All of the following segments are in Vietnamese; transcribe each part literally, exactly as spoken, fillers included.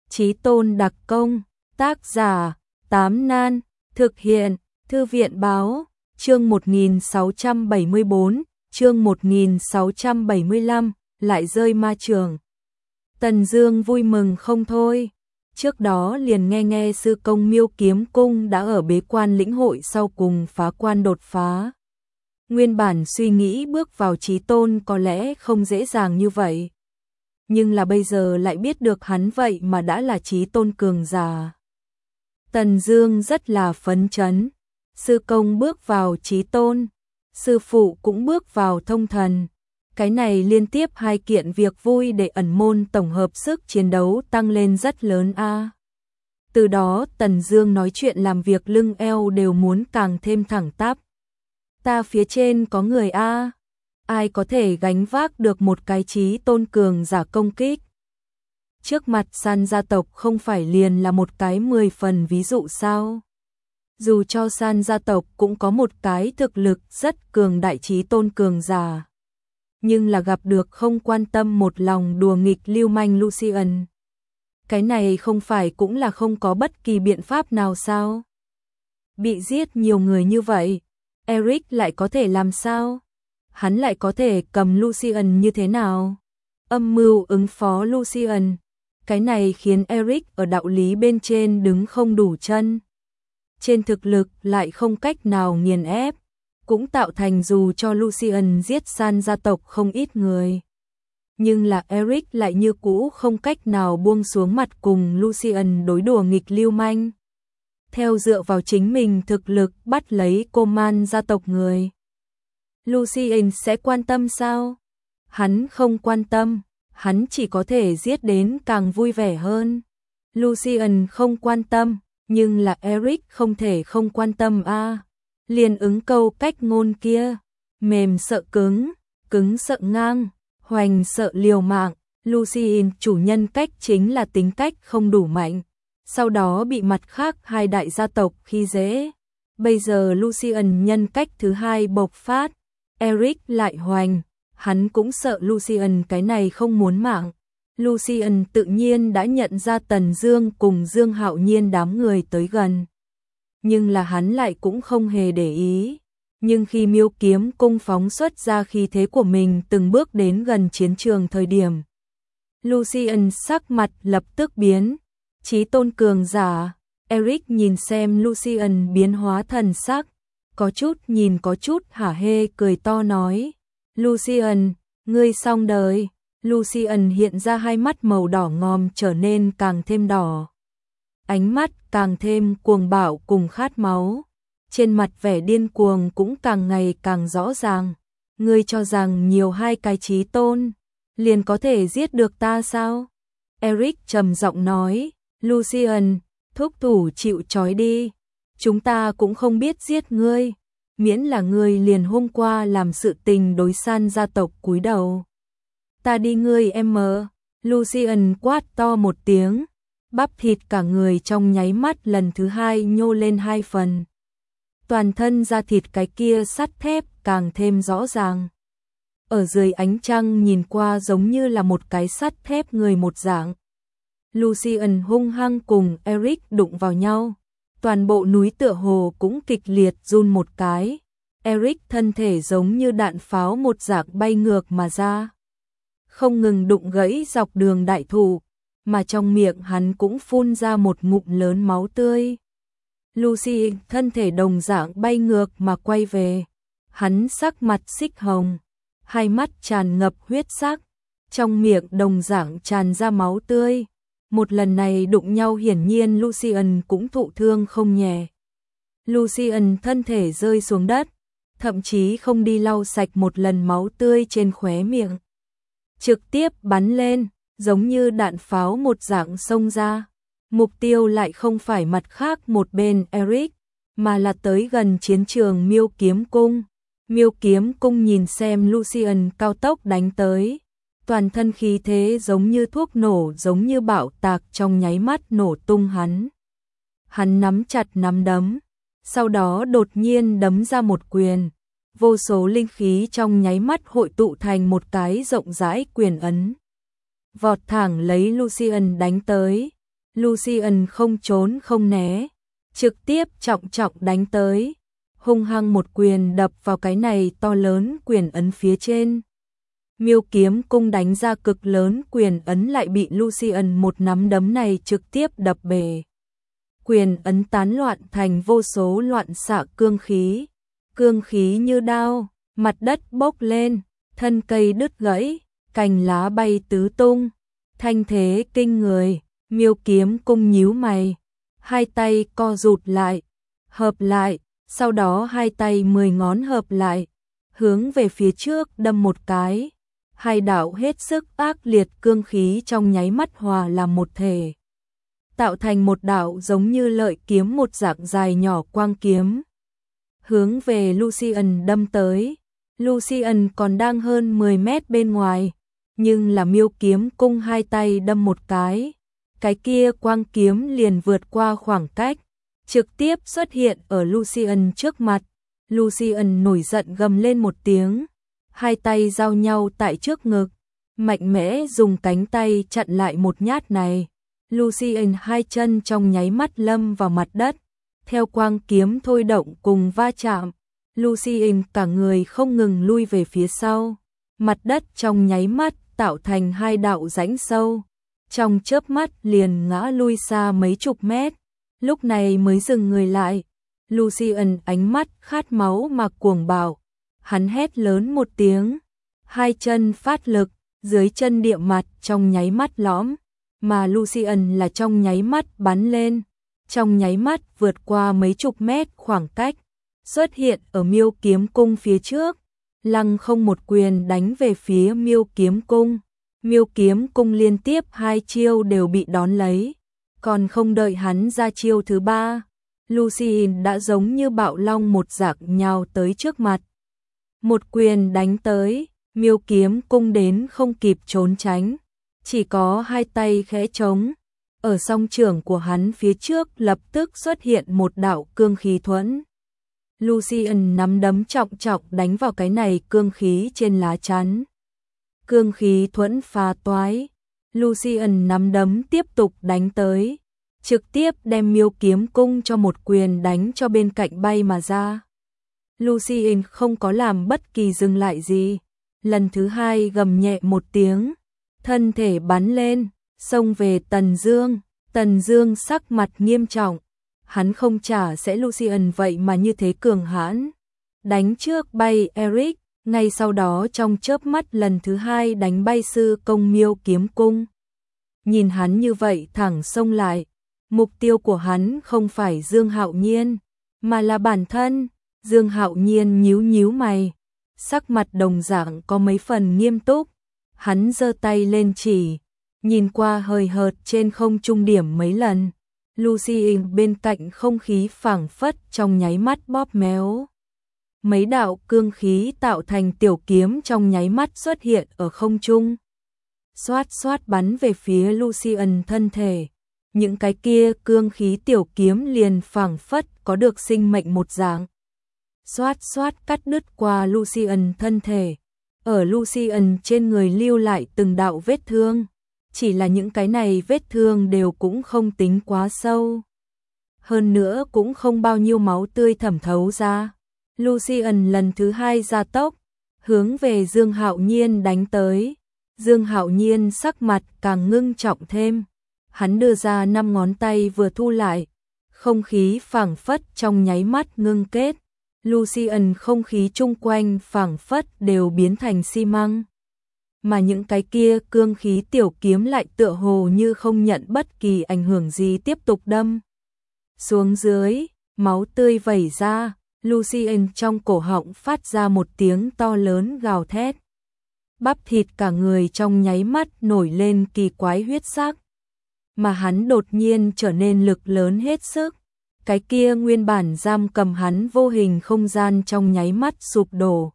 Chí tôn đặc công, tác giả, Tám Nan, thực hiện, Thư viện báo, chương một nghìn sáu trăm bảy mươi tư, chương một nghìn sáu trăm bảy mươi lăm, lại rơi ma trường. Tần Dương vui mừng không thôi, trước đó liền nghe nghe sư công Miêu Kiếm Cung đã ở bế quan lĩnh hội sau cùng phá quan đột phá. Nguyên bản suy nghĩ bước vào chí tôn có lẽ không dễ dàng như vậy. Nhưng là bây giờ lại biết được hắn vậy mà đã là chí tôn cường giả. Tần Dương rất là phấn chấn. Sư công bước vào chí tôn, sư phụ cũng bước vào thông thần. Cái này liên tiếp hai kiện việc vui để ẩn môn tổng hợp sức chiến đấu tăng lên rất lớn a. À. Từ đó Tần Dương nói chuyện làm việc lưng eo đều muốn càng thêm thẳng tắp. Ta phía trên có người a, à. Ai có thể gánh vác được một cái chí tôn cường giả công kích. Trước mặt San gia tộc không phải liền là một cái mười phần ví dụ sao? Dù cho San gia tộc cũng có một cái thực lực rất cường đại chí tôn cường giả, nhưng là gặp được không quan tâm một lòng đùa nghịch lưu manh Lucian. Cái này không phải cũng là không có bất kỳ biện pháp nào sao? Bị giết nhiều người như vậy, Eric lại có thể làm sao? Hắn lại có thể cầm Lucian như thế nào? Âm mưu ứng phó Lucian. Cái này khiến Eric ở đạo lý bên trên đứng không đủ chân. Trên thực lực lại không cách nào nghiền ép, cũng tạo thành dù cho Lucian giết San gia tộc không ít người. Nhưng là Eric lại như cũ không cách nào buông xuống mặt cùng Lucian đối đùa nghịch lưu manh. Theo dựa vào chính mình thực lực bắt lấy Coman gia tộc người. Lucian sẽ quan tâm sao? Hắn không quan tâm, hắn chỉ có thể giết đến càng vui vẻ hơn. Lucian không quan tâm, nhưng là Eric không thể không quan tâm a. À. Liền ứng câu cách ngôn kia, mềm sợ cứng, cứng sợ ngang, hoành sợ liều mạng. Lucian chủ nhân cách chính là tính cách không đủ mạnh, sau đó bị mặt khác hai đại gia tộc khi dễ. Bây giờ Lucian nhân cách thứ hai bộc phát, Eric lại hoành, hắn cũng sợ Lucian cái này không muốn mạng. Lucian tự nhiên đã nhận ra Tần Dương cùng Dương Hạo Nhiên đám người tới gần. Nhưng là hắn lại cũng không hề để ý. Nhưng khi Miêu Kiếm Cung phóng xuất ra khí thế của mình từng bước đến gần chiến trường thời điểm, Lucian sắc mặt lập tức biến. Chí tôn cường giả, Eric nhìn xem Lucian biến hóa thần sắc, có chút nhìn có chút hả hê cười to nói. Lucian, ngươi xong đời. Lucian hiện ra hai mắt màu đỏ ngòm trở nên càng thêm đỏ. Ánh mắt càng thêm cuồng bạo cùng khát máu. Trên mặt vẻ điên cuồng cũng càng ngày càng rõ ràng. Ngươi cho rằng nhiều hai cái chí tôn liền có thể giết được ta sao? Eric trầm giọng nói. Lucian, thúc thủ chịu trói đi. Chúng ta cũng không biết giết ngươi, miễn là ngươi liền hôm qua làm sự tình đối San gia tộc cúi đầu. Ta đi ngươi em mờ. Lucian quát to một tiếng, bắp thịt cả người trong nháy mắt lần thứ hai nhô lên hai phần. Toàn thân da thịt cái kia sắt thép càng thêm rõ ràng. Ở dưới ánh trăng nhìn qua giống như là một cái sắt thép người một dạng. Lucian hung hăng cùng Eric đụng vào nhau. Toàn bộ núi tựa hồ cũng kịch liệt run một cái. Eric thân thể giống như đạn pháo một dạng bay ngược mà ra. Không ngừng đụng gãy dọc đường đại thụ, mà trong miệng hắn cũng phun ra một ngụm lớn máu tươi. Lucy thân thể đồng dạng bay ngược mà quay về. Hắn sắc mặt xích hồng, hai mắt tràn ngập huyết sắc, trong miệng đồng dạng tràn ra máu tươi. Một lần này đụng nhau hiển nhiên Lucian cũng thụ thương không nhẹ. Lucian thân thể rơi xuống đất, thậm chí không đi lau sạch một lần máu tươi trên khóe miệng. Trực tiếp bắn lên, giống như đạn pháo một dạng xông ra. Mục tiêu lại không phải mặt khác một bên Eric, mà là tới gần chiến trường Miêu Kiếm Cung. Miêu Kiếm Cung nhìn xem Lucian cao tốc đánh tới. Toàn thân khí thế giống như thuốc nổ, giống như bạo tạc trong nháy mắt nổ tung hắn. Hắn nắm chặt nắm đấm, sau đó đột nhiên đấm ra một quyền. Vô số linh khí trong nháy mắt hội tụ thành một cái rộng rãi quyền ấn. Vọt thẳng lấy Lucian đánh tới. Lucian không trốn không né, trực tiếp trọng trọng đánh tới, hung hăng một quyền đập vào cái này to lớn quyền ấn phía trên. Miêu Kiếm Cung đánh ra cực lớn quyền ấn lại bị Lucian một nắm đấm này trực tiếp đập bể. Quyền ấn tán loạn thành vô số loạn xạ cương khí, cương khí như đao, mặt đất bốc lên, thân cây đứt gãy, cành lá bay tứ tung, thanh thế kinh người. Miêu Kiếm Cung nhíu mày, hai tay co rụt lại, hợp lại, sau đó hai tay mười ngón hợp lại, hướng về phía trước đâm một cái. Hai đạo hết sức ác liệt cương khí trong nháy mắt hòa làm một thể, tạo thành một đạo giống như lợi kiếm một dạng dài nhỏ quang kiếm, hướng về Lucian đâm tới. Lucian còn đang hơn mười mét bên ngoài, nhưng là Miêu Kiếm Cung hai tay đâm một cái, cái kia quang kiếm liền vượt qua khoảng cách, trực tiếp xuất hiện ở Lucian trước mặt. Lucian nổi giận gầm lên một tiếng, hai tay giao nhau tại trước ngực, mạnh mẽ dùng cánh tay chặn lại một nhát này. Lucian hai chân trong nháy mắt lâm vào mặt đất, theo quang kiếm thôi động cùng va chạm, Lucian cả người không ngừng lui về phía sau, mặt đất trong nháy mắt tạo thành hai đạo rãnh sâu, trong chớp mắt liền ngã lui xa mấy chục mét, lúc này mới dừng người lại. Lucian ánh mắt khát máu mà cuồng bạo, hắn hét lớn một tiếng, hai chân phát lực, dưới chân địa mặt trong nháy mắt lõm, mà Lucian là trong nháy mắt bắn lên, trong nháy mắt vượt qua mấy chục mét khoảng cách, xuất hiện ở Miêu Kiếm Cung phía trước, lăng không một quyền đánh về phía Miêu Kiếm Cung. Miêu Kiếm Cung liên tiếp hai chiêu đều bị đón lấy, còn không đợi hắn ra chiêu thứ ba, Lucian đã giống như bạo long một dạng nhào tới trước mặt. Một quyền đánh tới, Miêu Kiếm Cung đến không kịp trốn tránh, chỉ có hai tay khẽ trống, ở song trưởng của hắn phía trước lập tức xuất hiện một đạo cương khí thuẫn. Lucian nắm đấm trọng trọng đánh vào cái này cương khí trên lá chắn. Cương khí thuẫn phá toái, Lucian nắm đấm tiếp tục đánh tới, trực tiếp đem Miêu Kiếm Cung cho một quyền đánh cho bên cạnh bay mà ra. Lucian không có làm bất kỳ dừng lại gì, lần thứ hai gầm nhẹ một tiếng, thân thể bắn lên, xông về Tần Dương. Tần Dương sắc mặt nghiêm trọng, hắn không trả sẽ Lucian vậy mà như thế cường hãn, đánh trước bay Eric, ngay sau đó trong chớp mắt lần thứ hai đánh bay sư công Miêu Kiếm Cung. Nhìn hắn như vậy thẳng xông lại, mục tiêu của hắn không phải Dương Hạo Nhiên, mà là bản thân. Dương Hạo Nhiên nhíu nhíu mày, sắc mặt đồng dạng có mấy phần nghiêm túc, hắn giơ tay lên chỉ, nhìn qua hời hợt trên không trung điểm mấy lần. Lucian bên cạnh không khí phảng phất trong nháy mắt bóp méo. Mấy đạo cương khí tạo thành tiểu kiếm trong nháy mắt xuất hiện ở không trung, xoát xoát bắn về phía Lucian thân thể. Những cái kia cương khí tiểu kiếm liền phảng phất có được sinh mệnh một dạng, xoát xoát cắt đứt qua Lucian thân thể, ở Lucian trên người lưu lại từng đạo vết thương, chỉ là những cái này vết thương đều cũng không tính quá sâu, hơn nữa cũng không bao nhiêu máu tươi thẩm thấu ra. Lucian lần thứ hai gia tốc, hướng về Dương Hạo Nhiên đánh tới. Dương Hạo Nhiên sắc mặt càng ngưng trọng thêm, hắn đưa ra năm ngón tay vừa thu lại, không khí phảng phất trong nháy mắt ngưng kết. Lucian không khí chung quanh phảng phất đều biến thành xi măng, mà những cái kia cương khí tiểu kiếm lại tựa hồ như không nhận bất kỳ ảnh hưởng gì tiếp tục đâm xuống dưới, máu tươi vẩy ra. Lucian trong cổ họng phát ra một tiếng to lớn gào thét, bắp thịt cả người trong nháy mắt nổi lên kỳ quái huyết sắc, mà hắn đột nhiên trở nên lực lớn hết sức, cái kia nguyên bản giam cầm hắn vô hình không gian trong nháy mắt sụp đổ.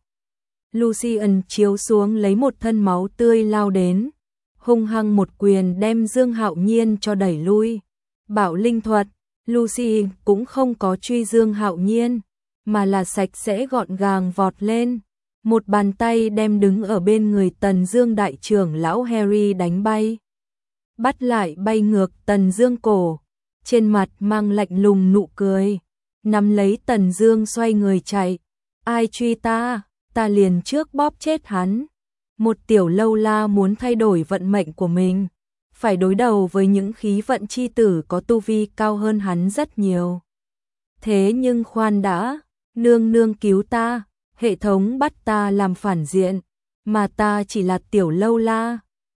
Lucian chiếu xuống lấy một thân máu tươi lao đến, hung hăng một quyền đem Dương Hạo Nhiên cho đẩy lui. Bảo linh thuật, Lucian cũng không có truy Dương Hạo Nhiên, mà là sạch sẽ gọn gàng vọt lên, một bàn tay đem đứng ở bên người Tần Dương đại trưởng lão Harry đánh bay. bắt lại bay ngược Tần Dương cổ, trên mặt mang lạnh lùng nụ cười, nắm lấy Tần Dương xoay người chạy. Ai truy ta, ta liền trước bóp chết hắn. Một tiểu lâu la muốn thay đổi vận mệnh của mình, phải đối đầu với những khí vận chi tử có tu vi cao hơn hắn rất nhiều. Thế nhưng khoan đã, nương nương cứu ta, hệ thống bắt ta làm phản diện, mà ta chỉ là tiểu lâu la,